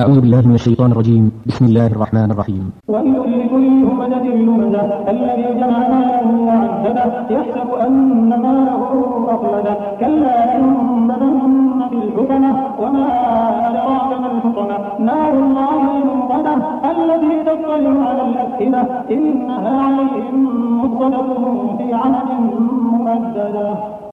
أعوذ بالله من الشيطان الرجيم. بسم الله الرحمن الرحيم. ويل لكل همزة لمزة الذي جمع ماله وعدده يحسب أن ماله أخلده كلا لينبذن في الحطمة وما أدراك ما الحطمة نار الله الموقدة التي تطلع على الأفئدة إنها عليهم مؤصدة في عمد ممددة.